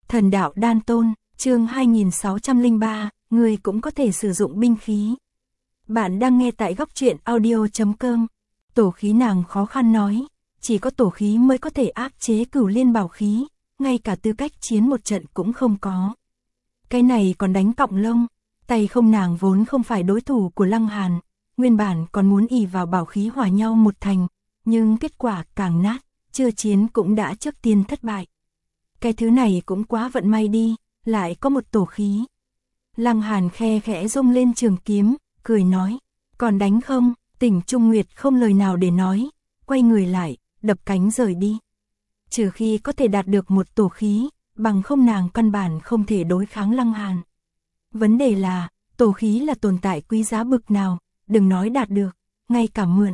Thần đạo đan tôn, chương 2603, người cũng có thể sử dụng binh khí. Bạn đang nghe tại góc truyện audio.com. Tổ khí nàng khó khăn nói, chỉ có tổ khí mới có thể áp chế Cửu Liên bảo khí, ngay cả tư cách chiến một trận cũng không có. Cái này còn đánh cọng lông, tay không nàng vốn không phải đối thủ của Lăng Hàn, nguyên bản còn muốn ỷ vào bảo khí hòa nhau một thành, nhưng kết quả càng nát, chưa chiến cũng đã trước tiên thất bại. Cái thứ này cũng quá vận may đi, lại có một tổ khí. Lăng Hàn khe khẽ rung lên trường kiếm, cười nói, còn đánh không? Tỉnh Trung Nguyệt không lời nào để nói, quay người lại, đập cánh rời đi. Trừ khi có thể đạt được một tổ khí, bằng không nàng căn bản không thể đối kháng Lăng Hàn. Vấn đề là, tổ khí là tồn tại quý giá bực nào, đừng nói đạt được, ngay cả mượn.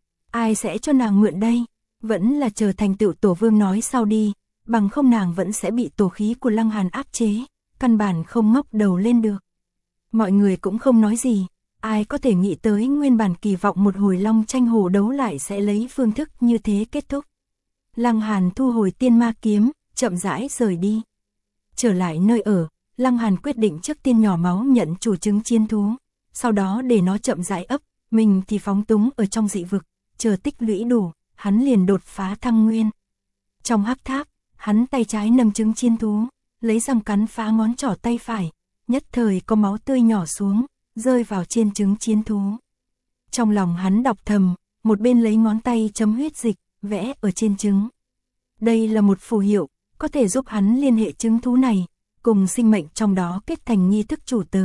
Ai sẽ cho nàng mượn đây? Vẫn là chờ thành tựu tổ vương nói sau đi, bằng không nàng vẫn sẽ bị tổ khí của Lăng Hàn áp chế, căn bản không ngóc đầu lên được. Mọi người cũng không nói gì, ai có thể nghĩ tới nguyên bản kỳ vọng một hồi long tranh hổ đấu lại sẽ lấy phương thức như thế kết thúc. Lăng Hàn thu hồi tiên ma kiếm, chậm rãi rời đi. Trở lại nơi ở, Lăng Hàn quyết định trước tiên nhỏ máu nhận chủ chứng chiến thú, sau đó để nó chậm rãi ấp, mình thì phóng túng ở trong dị vực, chờ tích lũy đủ, hắn liền đột phá thăng nguyên. Trong hắc tháp, hắn tay trái nâng trứng chiến thú, lấy răng cắn phá ngón trỏ tay phải, nhất thời có máu tươi nhỏ xuống, rơi vào trên trứng chiến thú. Trong lòng hắn đọc thầm, một bên lấy ngón tay chấm huyết dịch, vẽ ở trên trứng. Đây là một phù hiệu, có thể giúp hắn liên hệ trứng thú này, cùng sinh mệnh trong đó kết thành nghi thức chủ tớ.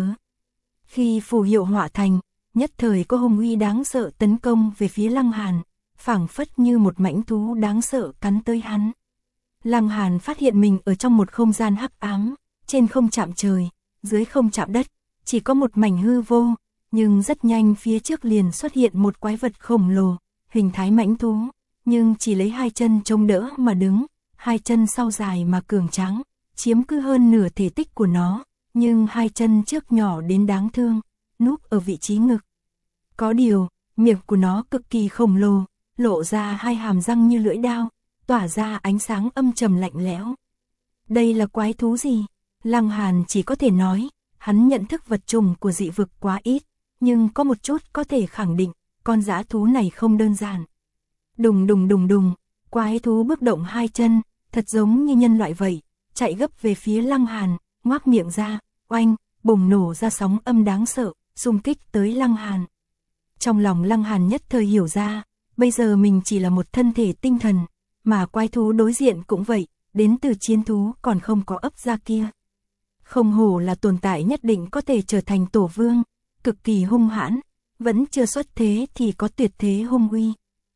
Khi phù hiệu họa thành, nhất thời có hung uy đáng sợ tấn công về phía Lăng Hàn, phảng phất như một mãnh thú đáng sợ cắn tới hắn. Lăng Hàn phát hiện mình ở trong một không gian hắc ám, trên không chạm trời, dưới không chạm đất, chỉ có một mảnh hư vô, nhưng rất nhanh phía trước liền xuất hiện một quái vật khổng lồ, hình thái mãnh thú, nhưng chỉ lấy hai chân chống đỡ mà đứng, hai chân sau dài mà cường tráng, chiếm cứ hơn nửa thể tích của nó, nhưng hai chân trước nhỏ đến đáng thương, núp ở vị trí ngực. Có điều, miệng của nó cực kỳ khổng lồ, lộ ra hai hàm răng như lưỡi dao, tỏa ra ánh sáng âm trầm lạnh lẽo. Đây là quái thú gì? Lăng Hàn chỉ có thể nói, hắn nhận thức vật chủng của dị vực quá ít, nhưng có một chút có thể khẳng định, con dã thú này không đơn giản. Đùng đùng đùng đùng, quái thú bước động hai chân, thật giống như nhân loại vậy, chạy gấp về phía Lăng Hàn, ngoác miệng ra, oanh, bùng nổ ra sóng âm đáng sợ, xung kích tới Lăng Hàn. Trong lòng Lăng Hàn nhất thời hiểu ra, bây giờ mình chỉ là một thân thể tinh thần, mà quái thú đối diện cũng vậy, đến từ chiến thú còn không có ấp ra kia. Không hổ là tồn tại nhất định có thể trở thành tổ vương, cực kỳ hung hãn, vẫn chưa xuất thế thì có tuyệt thế hung uy.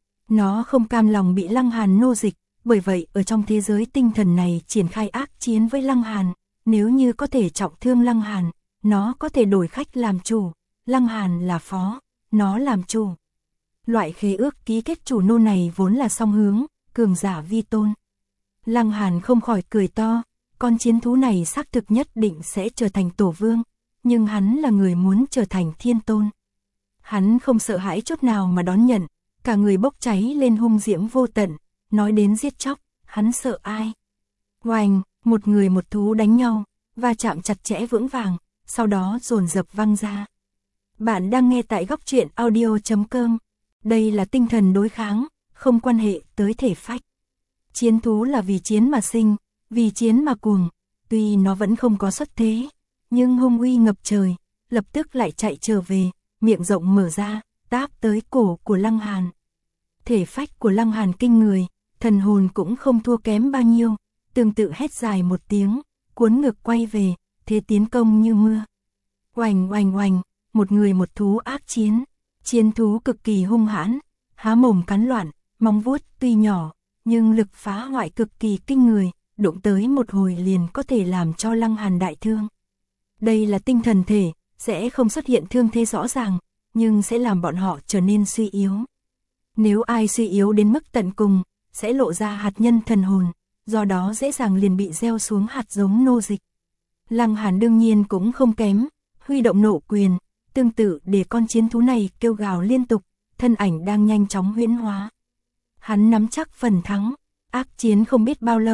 Nó không cam lòng bị Lăng Hàn nô dịch, bởi vậy ở trong thế giới tinh thần này triển khai ác chiến với Lăng Hàn, nếu như có thể trọng thương Lăng Hàn, nó có thể đổi khách làm chủ, Lăng Hàn là phó, nó làm chủ. Loại khế ước ký kết chủ nô này vốn là song hướng, cường giả vi tôn. Lăng Hàn không khỏi cười to, con chiến thú này xác thực nhất định sẽ trở thành tổ vương, nhưng hắn là người muốn trở thành thiên tôn. Hắn không sợ hãi chút nào mà đón nhận, cả người bốc cháy lên hung diễm vô tận, nói đến giết chóc, hắn sợ ai? Oanh, một người một thú đánh nhau, va chạm chặt chẽ vững vàng, sau đó dồn dập văng ra. Bạn đang nghe tại góc truyện audio.com. Đây là tinh thần đối kháng, không quan hệ tới thể phách. Chiến thú là vì chiến mà sinh, vì chiến mà cuồng, tuy nó vẫn không có xuất thế, nhưng hung uy ngập trời, lập tức lại chạy trở về, miệng rộng mở ra, táp tới cổ của Lăng Hàn. Thể phách của Lăng Hàn kinh người, thần hồn cũng không thua kém bao nhiêu, tương tự hét dài một tiếng, cuốn ngược quay về, thế tiến công như mưa. Oành oành oành, một người một thú ác chiến, chiến thú cực kỳ hung hãn, há mồm cắn loạn, móng vuốt tuy nhỏ, nhưng lực phá hoại cực kỳ kinh người, đụng tới một hồi liền có thể làm cho Lăng Hàn đại thương. Đây là tinh thần thể, sẽ không xuất hiện thương thế rõ ràng, nhưng sẽ làm bọn họ trở nên suy yếu. Nếu ai suy yếu đến mức tận cùng, sẽ lộ ra hạt nhân thần hồn, do đó dễ dàng liền bị gieo xuống hạt giống nô dịch. Lăng Hàn đương nhiên cũng không kém, huy động nộ quyền, tương tự để con chiến thú này kêu gào liên tục, thân ảnh đang nhanh chóng huyễn hóa. Hắn nắm chắc phần thắng, ác chiến không biết bao lâu,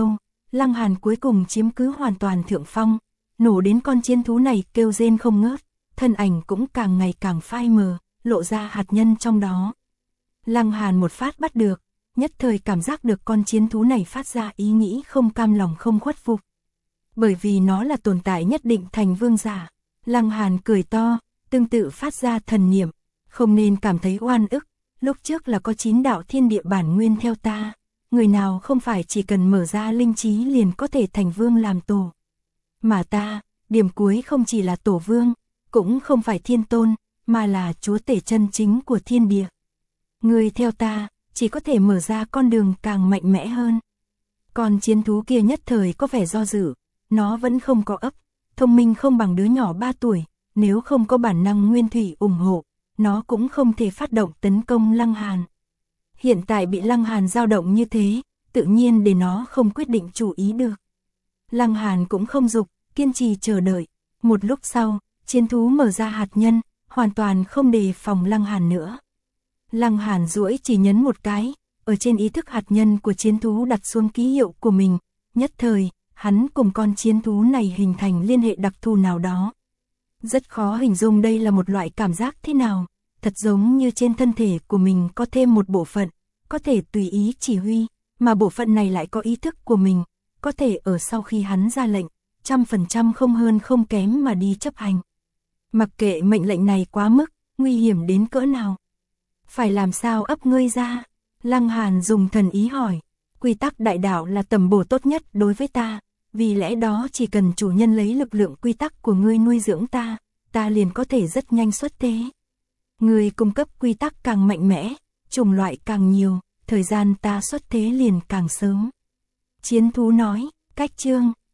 Lăng Hàn cuối cùng chiếm cứ hoàn toàn thượng phong, nổ đến con chiến thú này kêu rên không ngớt, thân ảnh cũng càng ngày càng phai mờ, lộ ra hạt nhân trong đó. Lăng Hàn một phát bắt được, nhất thời cảm giác được con chiến thú này phát ra ý nghĩ không cam lòng không khuất phục. Bởi vì nó là tồn tại nhất định thành vương giả. Lăng Hàn cười to, tương tự phát ra thần niệm, không nên cảm thấy oan ức, lúc trước là có 9 đạo thiên địa bản nguyên theo ta, người nào không phải chỉ cần mở ra linh trí liền có thể thành vương làm tổ. Mà ta, điểm cuối không chỉ là tổ vương, cũng không phải thiên tôn, mà là chúa tể chân chính của thiên địa. Người theo ta, chỉ có thể mở ra con đường càng mạnh mẽ hơn. Còn chiến thú kia nhất thời có vẻ do dự, nó vẫn không có ấp, thông minh không bằng đứa nhỏ 3 tuổi, nếu không có bản năng nguyên thủy ủng hộ, nó cũng không thể phát động tấn công Lăng Hàn. Hiện tại bị Lăng Hàn dao động như thế, tự nhiên để nó không quyết định chủ ý được. Lăng Hàn cũng không dục, kiên trì chờ đợi. Một lúc sau, chiến thú mở ra hạt nhân, hoàn toàn không đề phòng Lăng Hàn nữa. Lăng Hàn duỗi chỉ nhấn một cái, ở trên ý thức hạt nhân của chiến thú đặt xuống ký hiệu của mình, nhất thời, hắn cùng con chiến thú này hình thành liên hệ đặc thù nào đó. Rất khó hình dung đây là một loại cảm giác thế nào, thật giống như trên thân thể của mình có thêm một bộ phận, có thể tùy ý chỉ huy, mà bộ phận này lại có ý thức của mình, có thể ở sau khi hắn ra lệnh, 100% không hơn không kém mà đi chấp hành. Mặc kệ mệnh lệnh này quá mức, nguy hiểm đến cỡ nào. Phải làm sao ấp ngươi ra? Lăng Hàn dùng thần ý hỏi. Quy tắc đại đạo là tầm bổ tốt nhất đối với ta, vì lẽ đó chỉ cần chủ nhân lấy lực lượng quy tắc của ngươi nuôi dưỡng ta, ta liền có thể rất nhanh xuất thế. Ngươi cung cấp quy tắc càng mạnh mẽ, chủng loại càng nhiều, thời gian ta xuất thế liền càng sớm. Chiến thú nói, cách chương